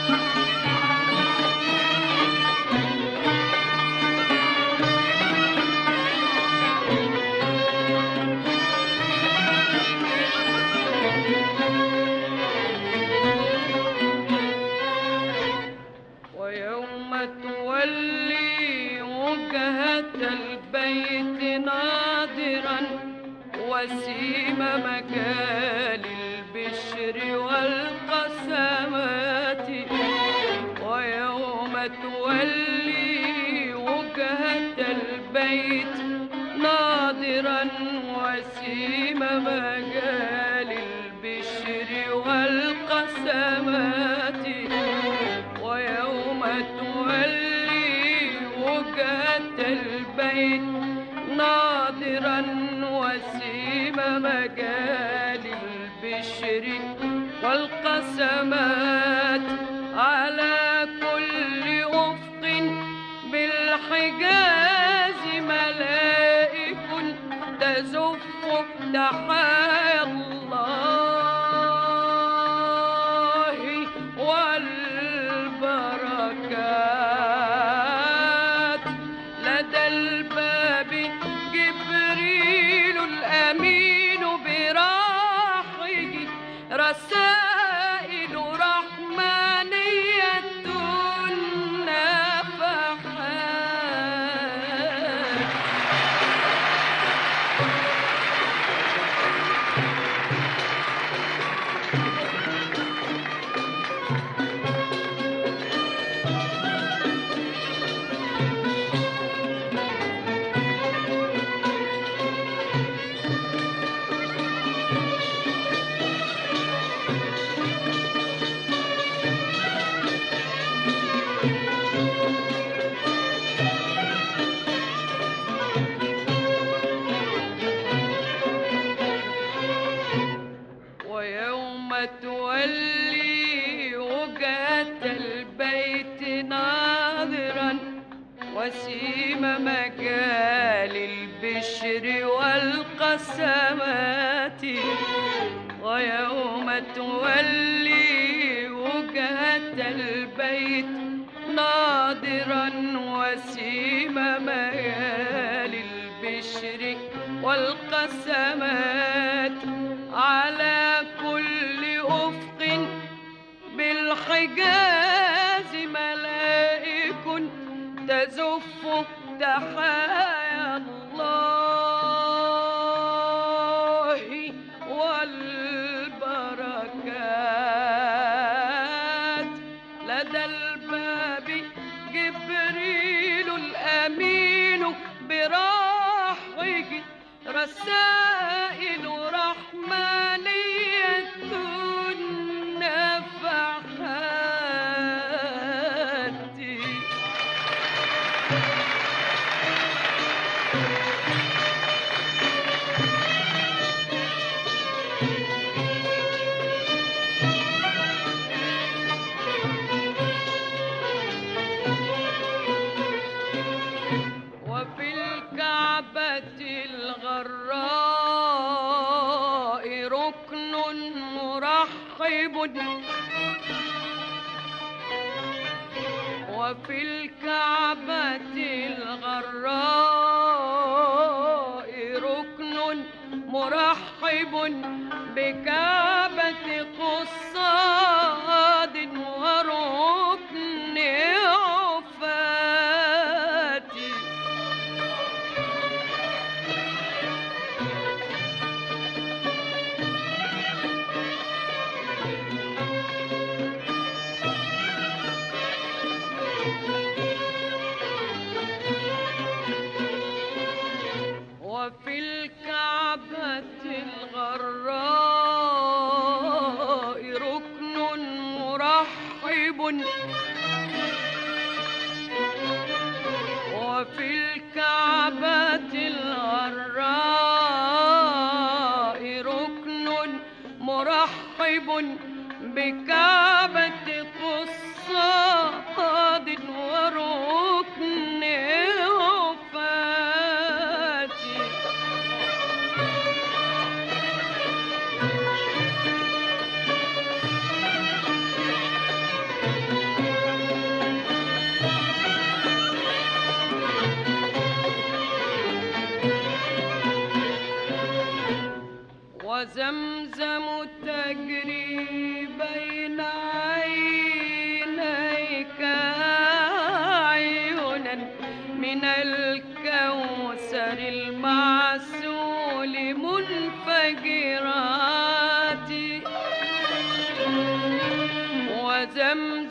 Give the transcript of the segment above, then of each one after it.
ويوم تولي وجهة البيت ناظرا وسيم مكان البشر والقسمات. ويوم تولي وجهة البيت ناظرا وسيم مكان البشر والقسمات. ويوم تولي وجهة البيت ناظرا وسيم مجال البشر والقسمات. على كل أفق بالحجاز ملائك تزف تحايا الله والبركات. لدى الباب جبريل الأمين براحه رسائل رحمانية نفحات. ويوم تولي وجهة البيت ناظرا وسيم مجال البشر والقسمات. ويوم تولي وجهة البيت ناظرا وسيم مجال البشر والقسمات. على كل أفق بالحجاز ملائك تزف تحايا الله والبركات. لدى الباب جبريل الأمين براحه رسائل رحمانية نفحات. وفي الكعبة الغراء ركن مرحب. وفي الكعبة الغراء ركن مرحب بكعبة قصاد وركن عفات. وفي الكعبة الغراء ركن مرحب. وفي الكعبة الغراء ركن مرحب بكعبة قصاد وركن عفات.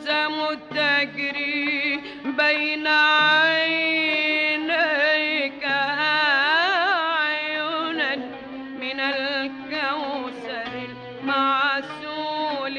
وزمزم تجري بين عينيك أعينا من الكوثر المعسول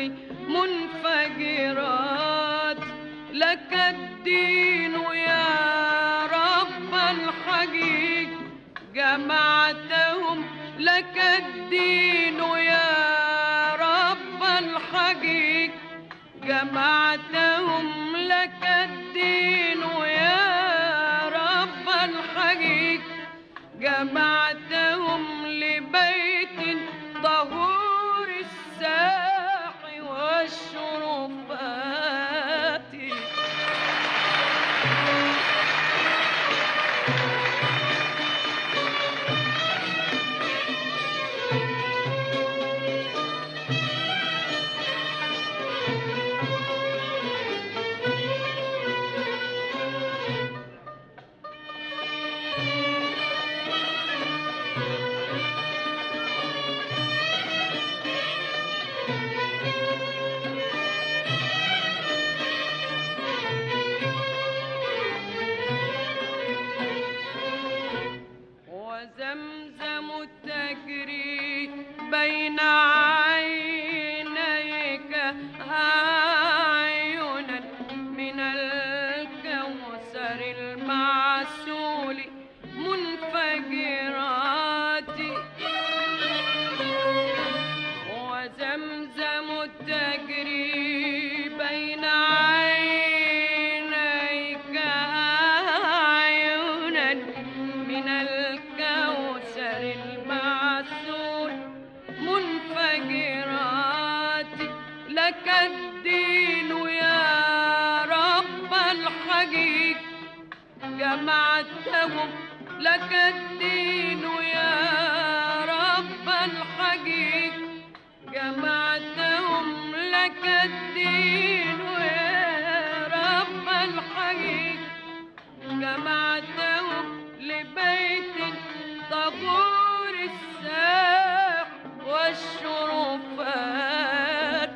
منفجرات. لك الدين يا رب الحقيق جمعتهم، لك الدين يا رب الحقيق جمعتهم، لك الدين يا رب الحقيق جمعتهم لبيت طهور الساح والشرفات. وزمزم تجري بين عينيك أعينا من الكوثر المعسول منفجرات. وزمزم تجري بين عينيك أعينا من الكوثر المعسول منفجرات. لك الدين يا رب الحقيق جمعتهم، لك الدين يا رب الحقيق جمعتهم، لك الدين يا رب الحقيق جمعتهم لبيت طهور الساح والشرفات.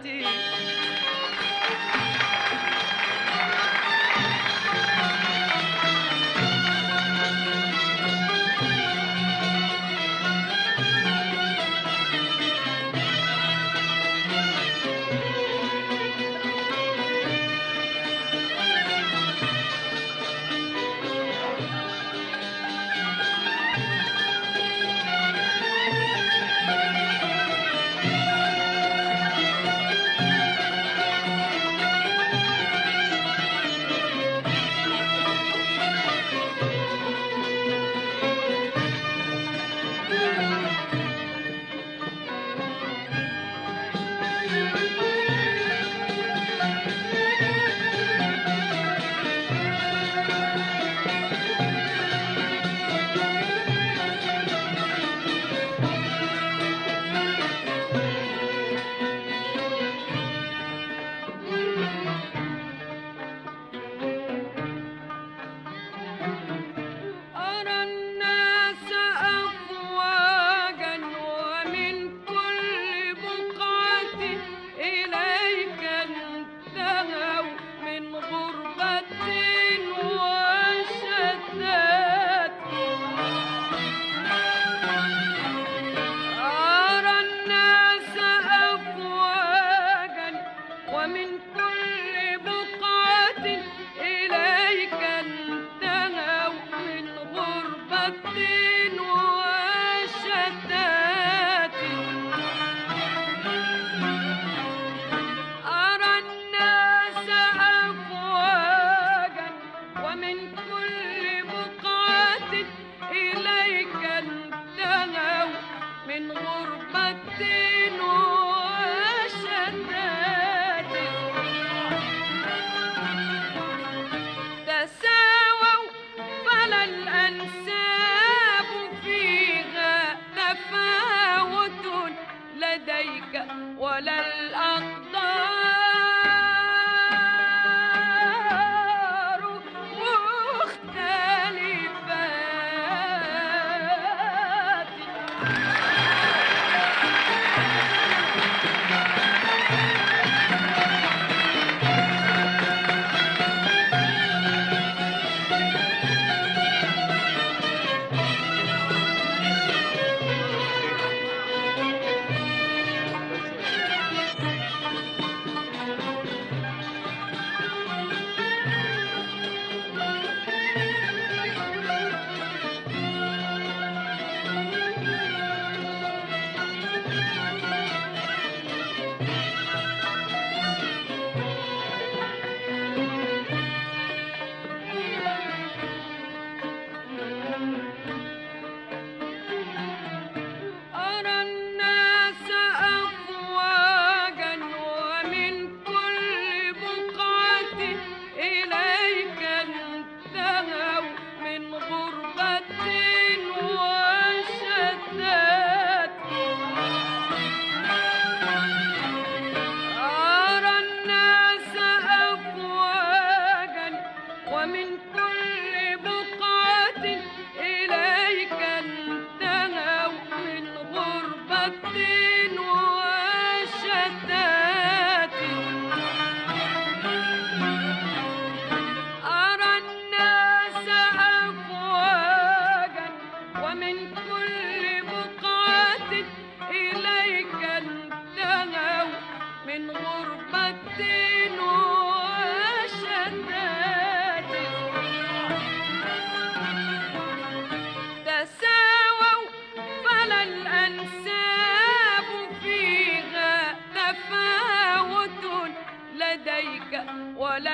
ولا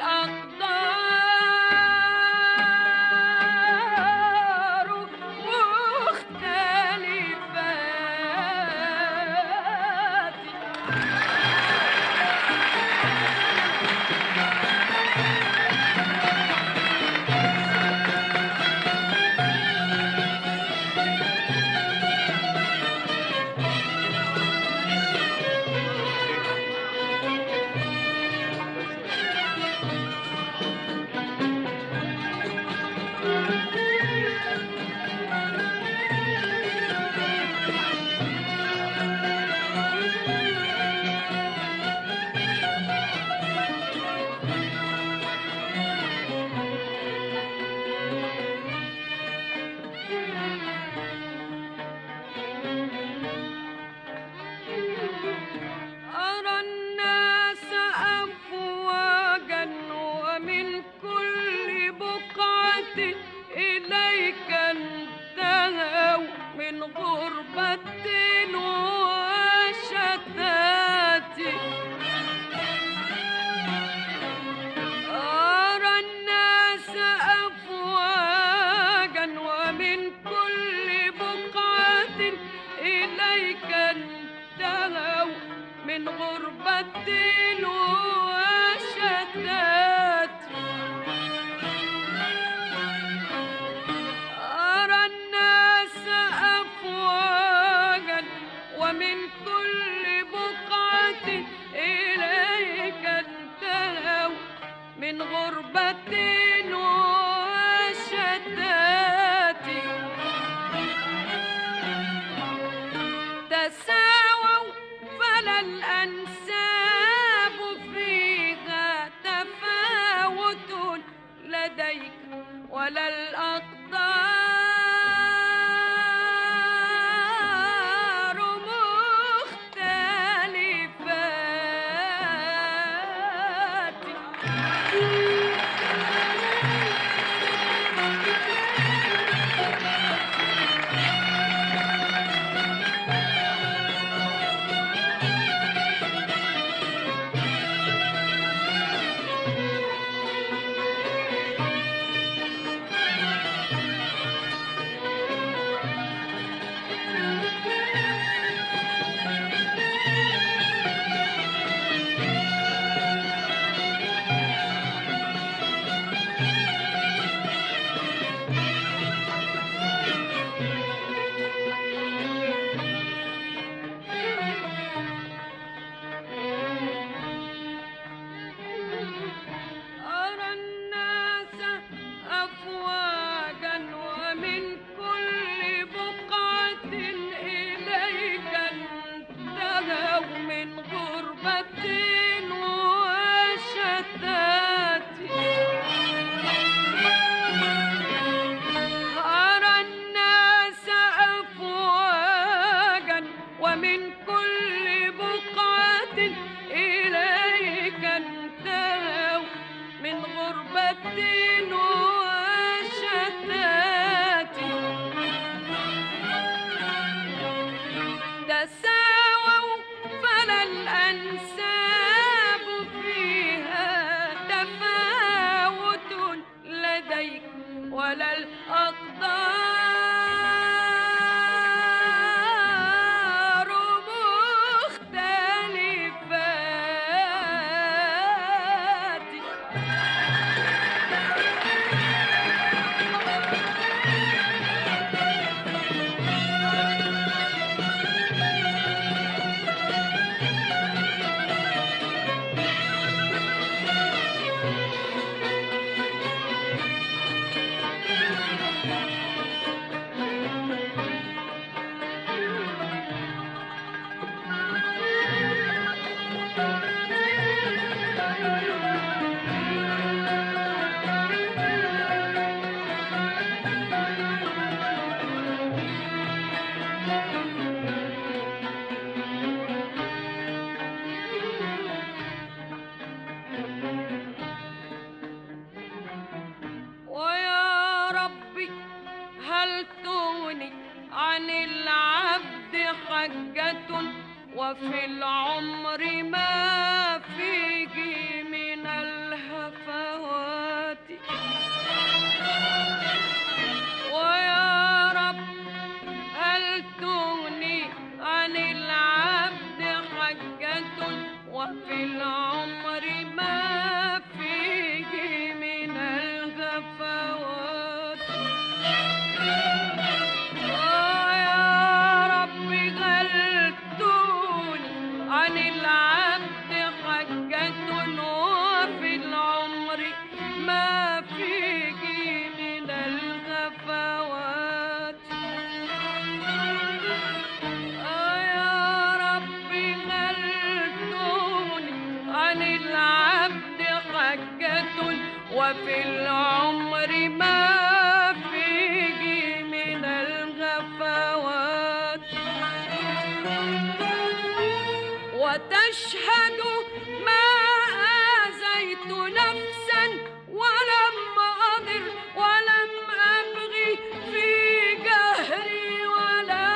الأقدار مختلفات. أرى الناس أفواجا ومن كل بقعة إليك انتهوا من غربة وشتات. أرى الناس أفواجا ومن كل بقعة إليك انتهوا من غربة وشتات. أرى الناس أفواجا ومن كل بقعة إليك انتهوا من غربة وشتات. تساووا فلا الأنساب فيها تفاوت لديك ولا الأقدار مختلفات. أرى الناس أفواجا ومن كل بقعة إليك انتهوا من غربة وشتات. أرى الناس أفواجا ومن كل بقعة إليك انتهوا من غربة وشتات. تساووا فلا الأنساب فيها تفاوت لديك ولا الأقدار مختلفات. ويا ربي هل تغني عن العبد حجة وفي العمر ما فيه من الهم وفي العمر ما فيه من الغفوات، وتشهد ما آذيت نفسا ولم أضر ولم أبغي في جهري ولا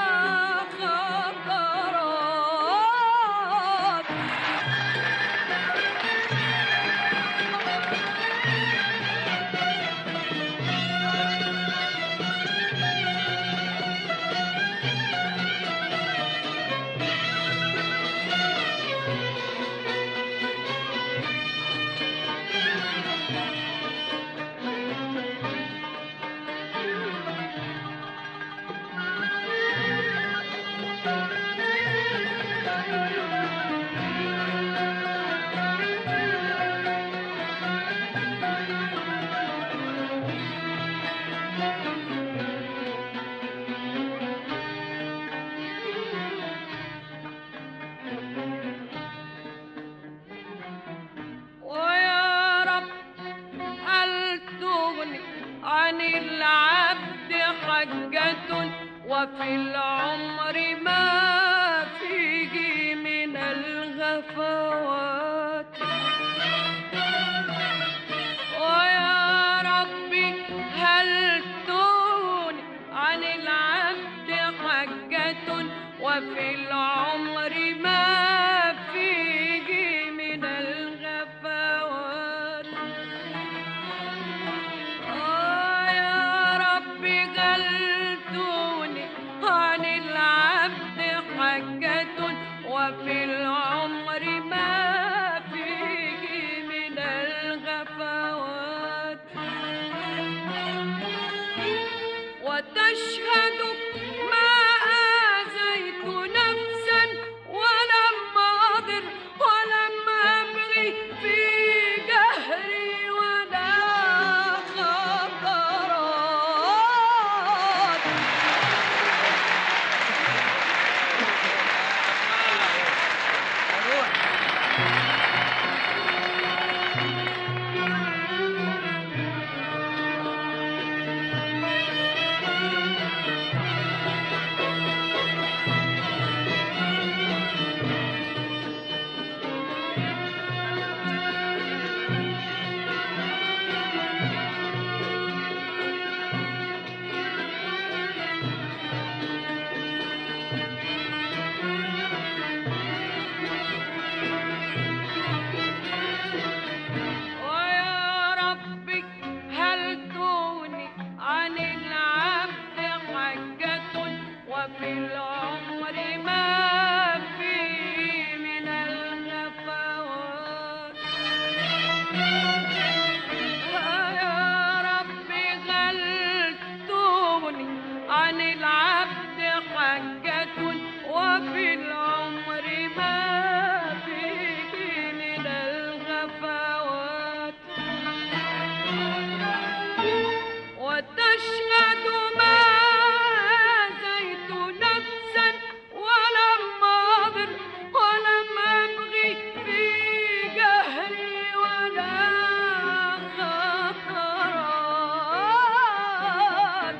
خطرات. ويا رب هل تغني عن العبد حجة وفي العمر ما فيه من الغفوات. ويا ربي هل تغني عن العبد حجة وفي العمر ما فيه من الغفوات. يا ربي هل تغني عن العبد حجة وفي العمر ما فيه من الغفوات، وتشهد ما آذيت نفسا ولم أضر ولم أبغي في جهري ولا خطرات. ويا ربي هل تغني عن العبد حجة وفي العمر ما فيه من الغفوات. يا ربي هل تغني عن العبد حجة وفي العمر ما فيه من الغفوات، وتشهد ما آذيت نفسا ولم أضر ولم أبغي في جهري ولا خطرات.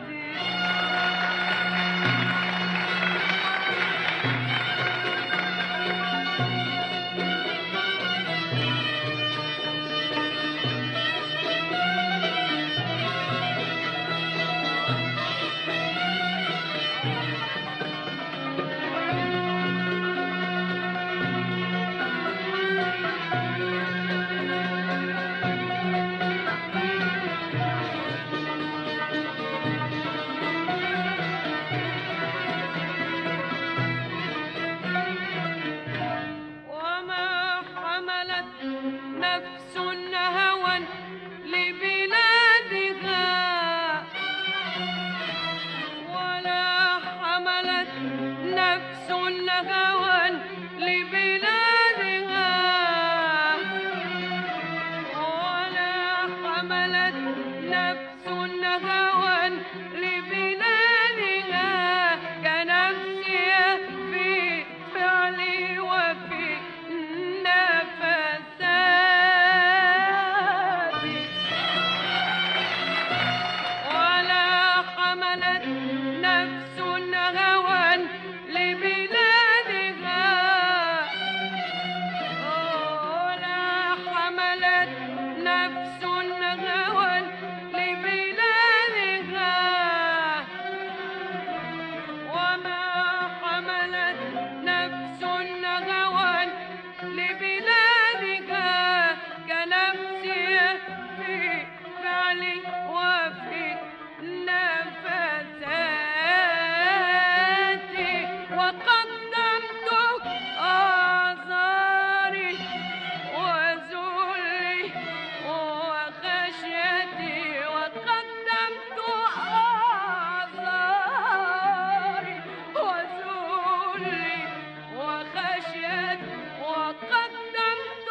وما حملت نفس هوى لبلادها ولا حملت نفس هوى لبلادها ولا حملت نفس هوى لبلادها كنفسي في فعلي وفي نفساتي. فعلي وفي نفساتي، وقدمت أعذاري وذلي وخشيتي، وقدمت أعذاري وذلي وخشيتي، وقدمت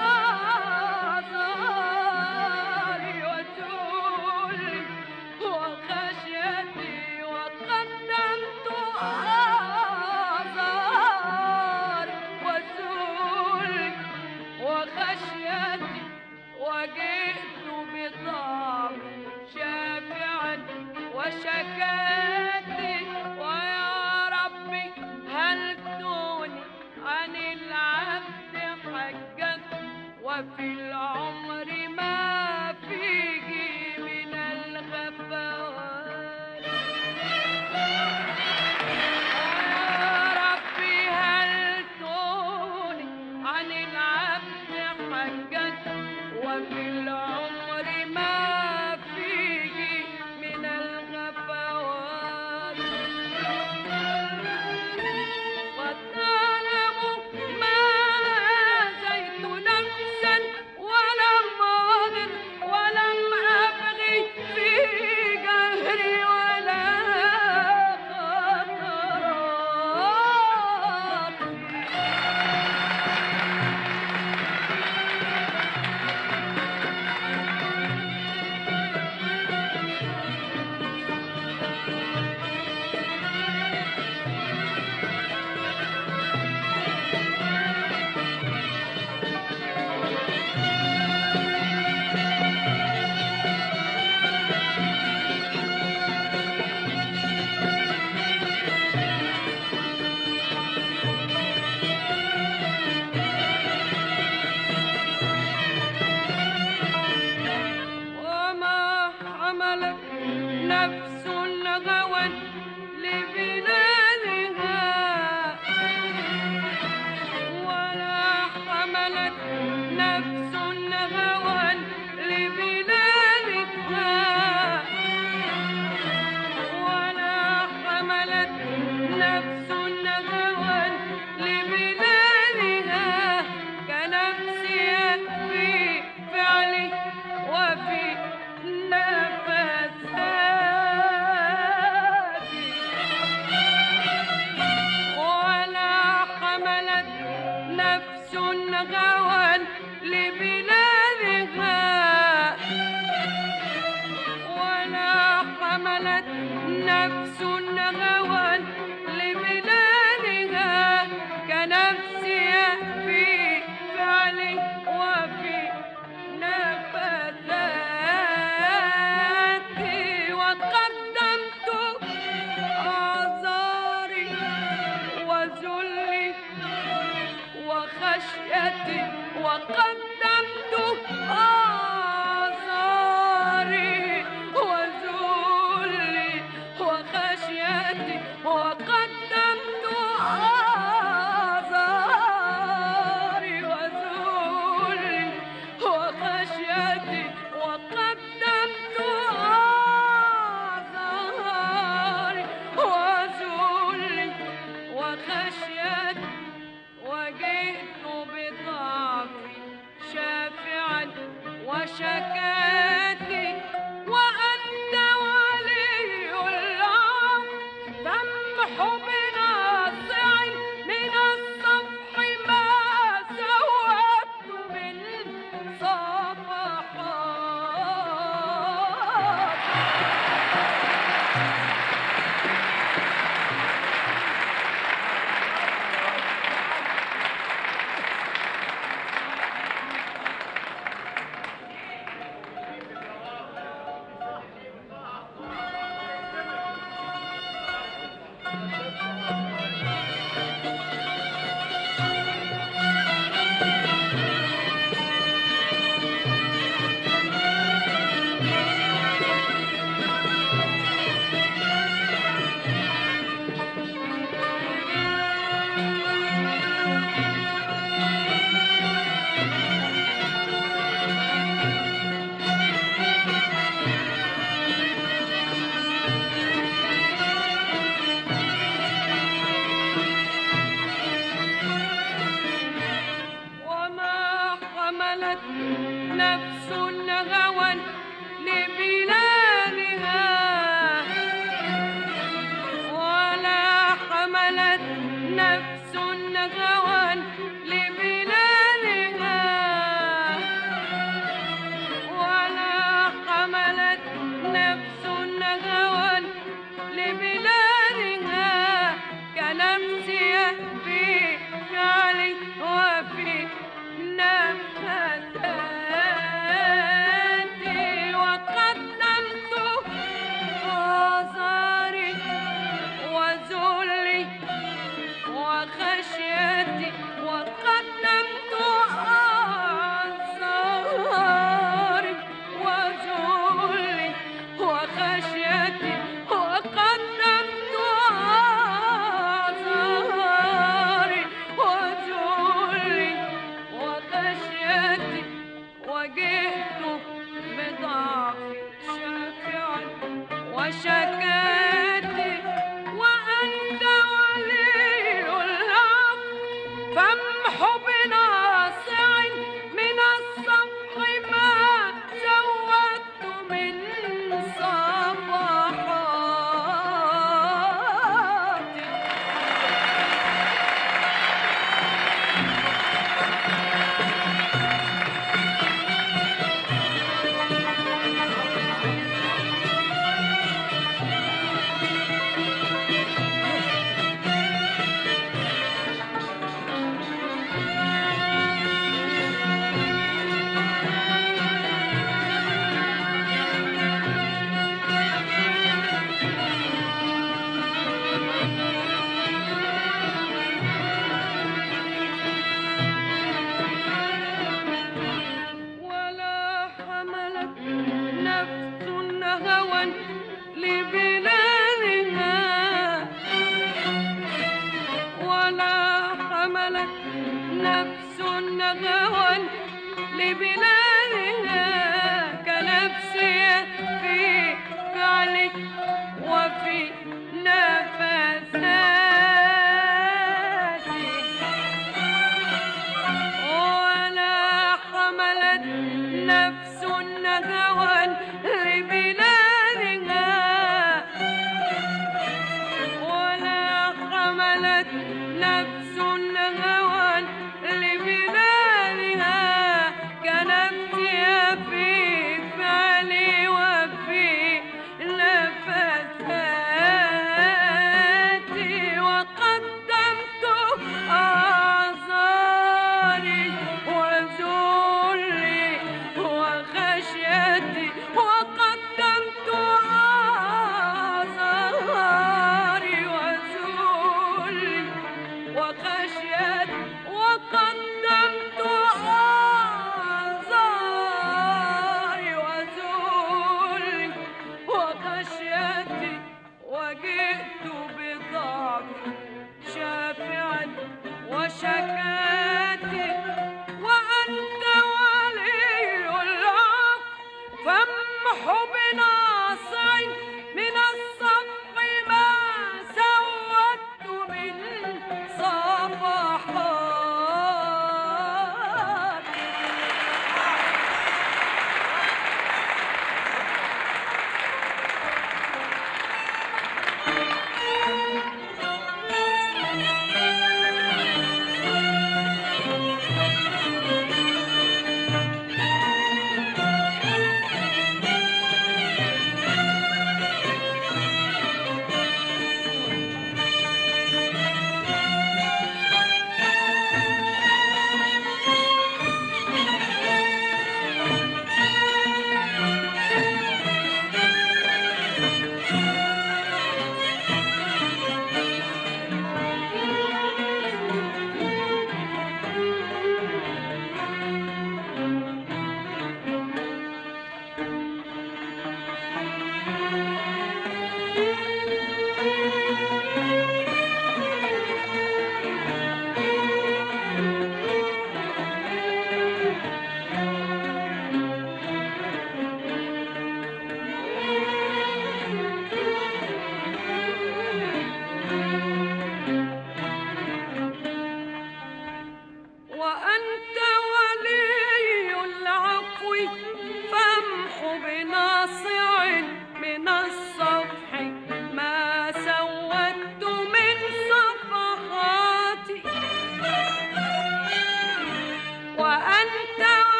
أعذاري وذلي وخشيتي، وقدمت أعذاري وذلي وخشيتي، وجئت بطعم شافعا وشكاتي، ويا ربي هل تغني عن العبد حجته، وفي العمر ما فيه من الغفوات. يا ربي هل تغني عن العبد حجته، وفي العمر ما فيه من الغفوات. وتعلم ما زيت نفسا ولم أضر ولم أبغي في جهري ولا خطرات. وما حملت نفس غوى لبلادها، ولا حملت نفس غوى لبلادها، ولا حملت نفس غوى لبلادها، كنفسي في فعلي وفي نفساتي، ولا حملت نفس غوى لبلادها، ولا حملت نفس غوى لبلادها، كنفسي في فعلي وفي نفساتي، وقدمت أعذاري وذلي وخشيتي، وقدمت أعذاري وذلي وخشيتي، وقدمت أعذاري وذلي وخشيتي، وقدمت أعذاري وذلي وخشيتي، وجئت بضعفي شافعا وشكاتي، وأنت ولي العفو تمح بناصع من الصفح ما سوت بالصفحات. نفس هوى لبلادها ولا حملت نفس هوى لبلادها ولا حملت نفس هوى لبلادها كنفسي في فعلي وفي نفساتي وقدمت آثاري وذلي وخشيتي وقدمت آثاري وذلي وخشيتي وقدمت آثاري وذلي وخشيتي وجئت بضعفي شاكعا وشكاتي وأنت ولي العفو فامح بناصع من الصفح ما زودت من صفحاتي. ولا حملت نفس هوى لبلادها ولا حملت نفس هوى لبلادها كنفسي في فعلي وفي نفساتي ولا حملت نفس هوى لبلادها ولا حملت نفس هوى لبلادها كنفسي في فعلي وفي نفساتي وقدمت آثاري وذلي وخشيتي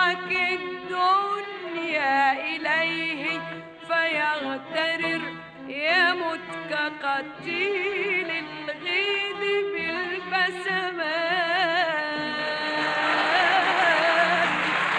تضحك الدنيا إليه فيغترر يمت كقتيل الغيد بالبسمات.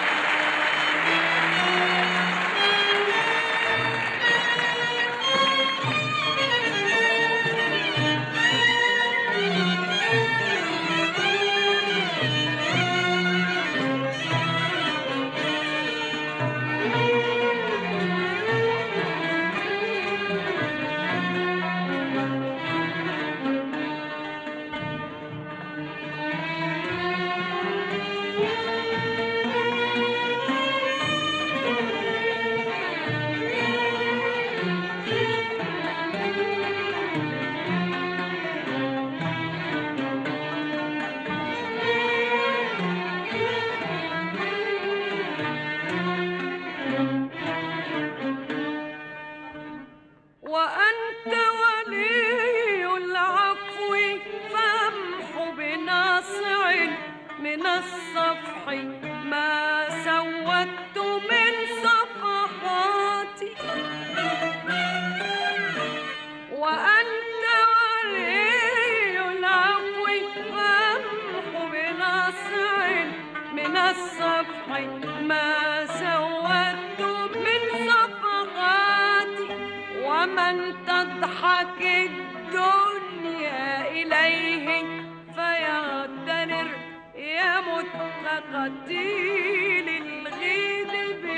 وأنت ولي العفو فامح بناصع من الصفح ما سودت من صفحاتي. وأنت ولي العفو فامح بناصع من الصفح ما سودت من صفحاتي. ومن تضحك الدنيا إليه فيغترر يمت كقتيل الغيد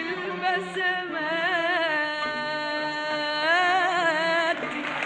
بالبسمات.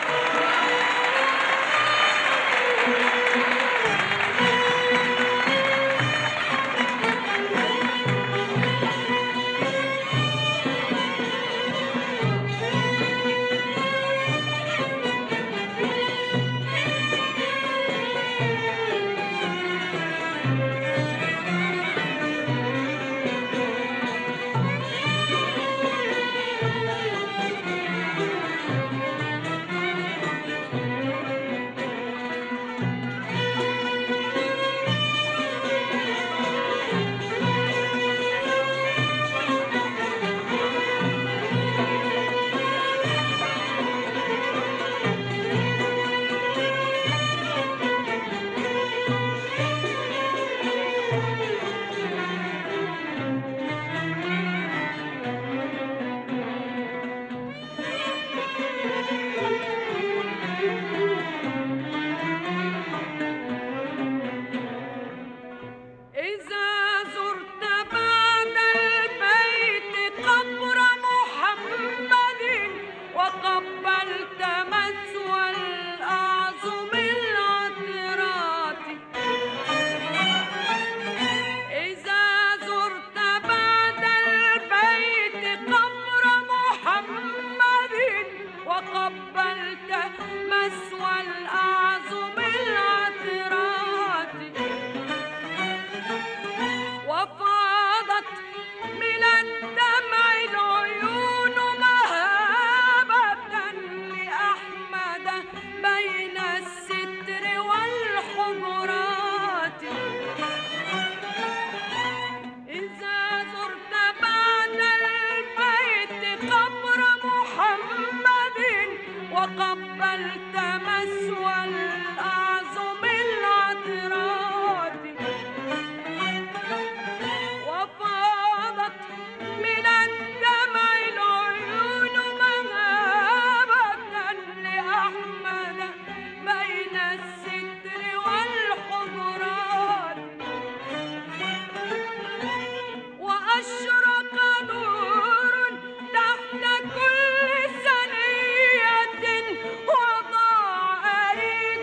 إذا زرت بعد البيت قبر محمد وقبلت مثوى الأعظم العطرات. إذا زرت بعد البيت قبر محمد وقبلت مثوى الأعظم العطرات. وفاضت من الدمع العيون مهابة لأحمد بين الستر والحجرات. إذا زرت بعد البيت قبر محمد وقبلت مثوى الأعظم العطرات. وفاضت من الدمع العيون مهابة لأحمد بين الستر والحجرات. وأشرق نور تحت كل ثنية وضاع أريج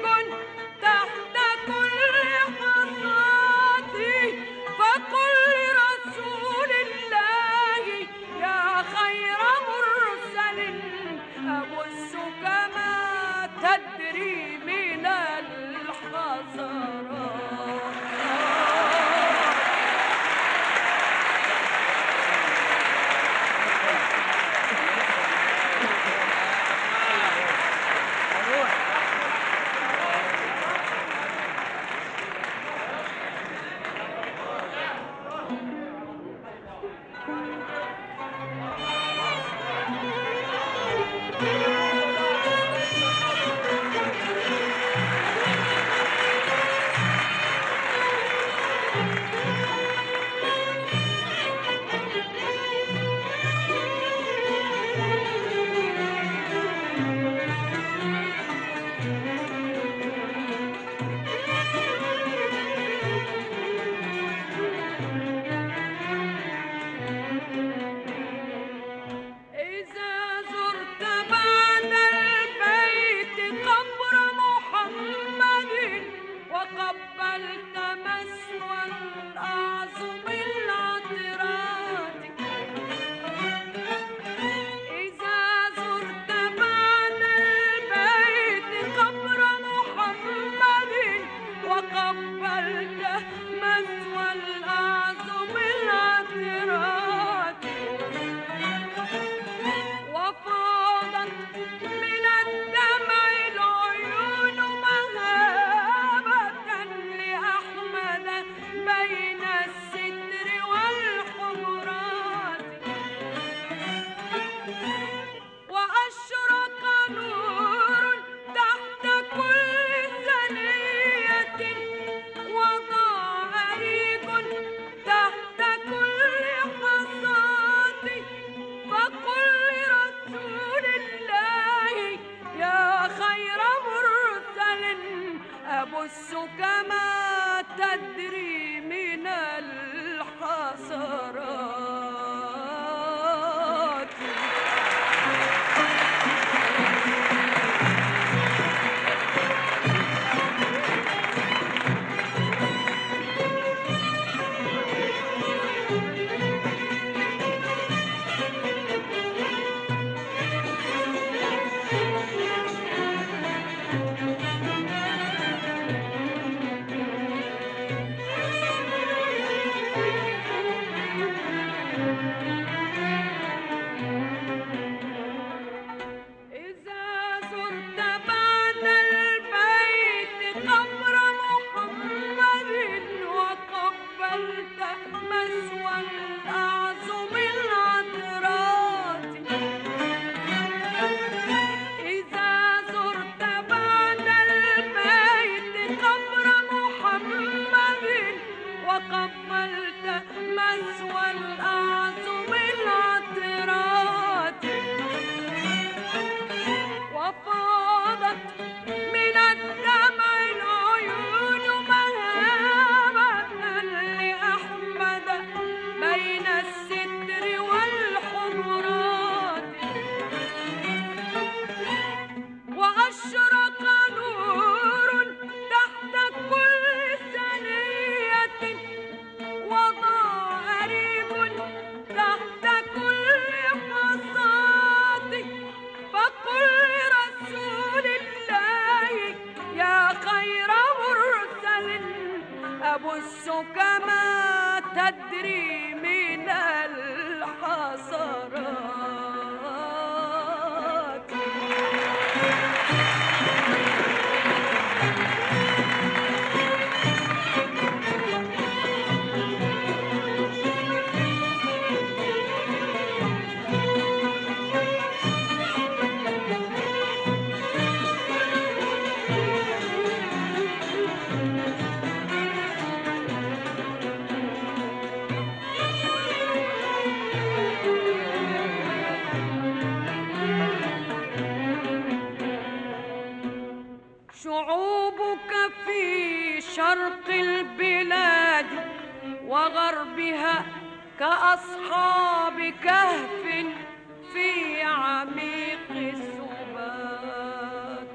شرق البلاد وغربها كأصحاب كهف في عميق السبات.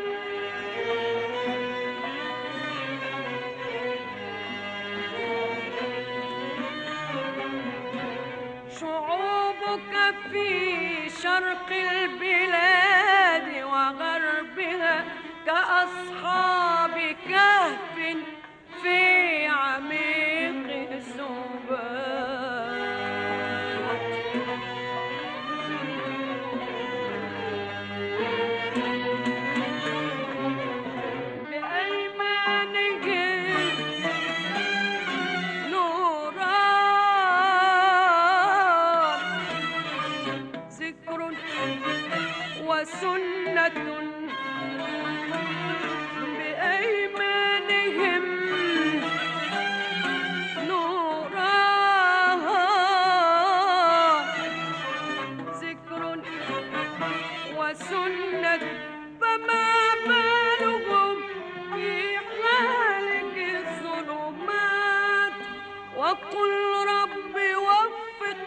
شعوبك في شرق البلاد وغربها كأصحاب كهف في عميق السبات. بأيمانهم نوران ذكر وسنة. بأيمانهم نوران ذكر وسنة. فما بالهم في حالك الظلمات. وقل رب وفق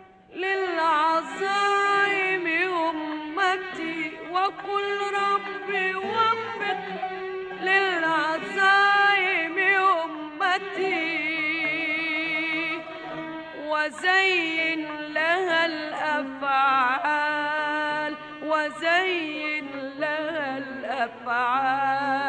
للعزائم أمتي. وقل رب وفق للعزائم أمتي. وزين لها الأفعال. وزين لها الأفعال.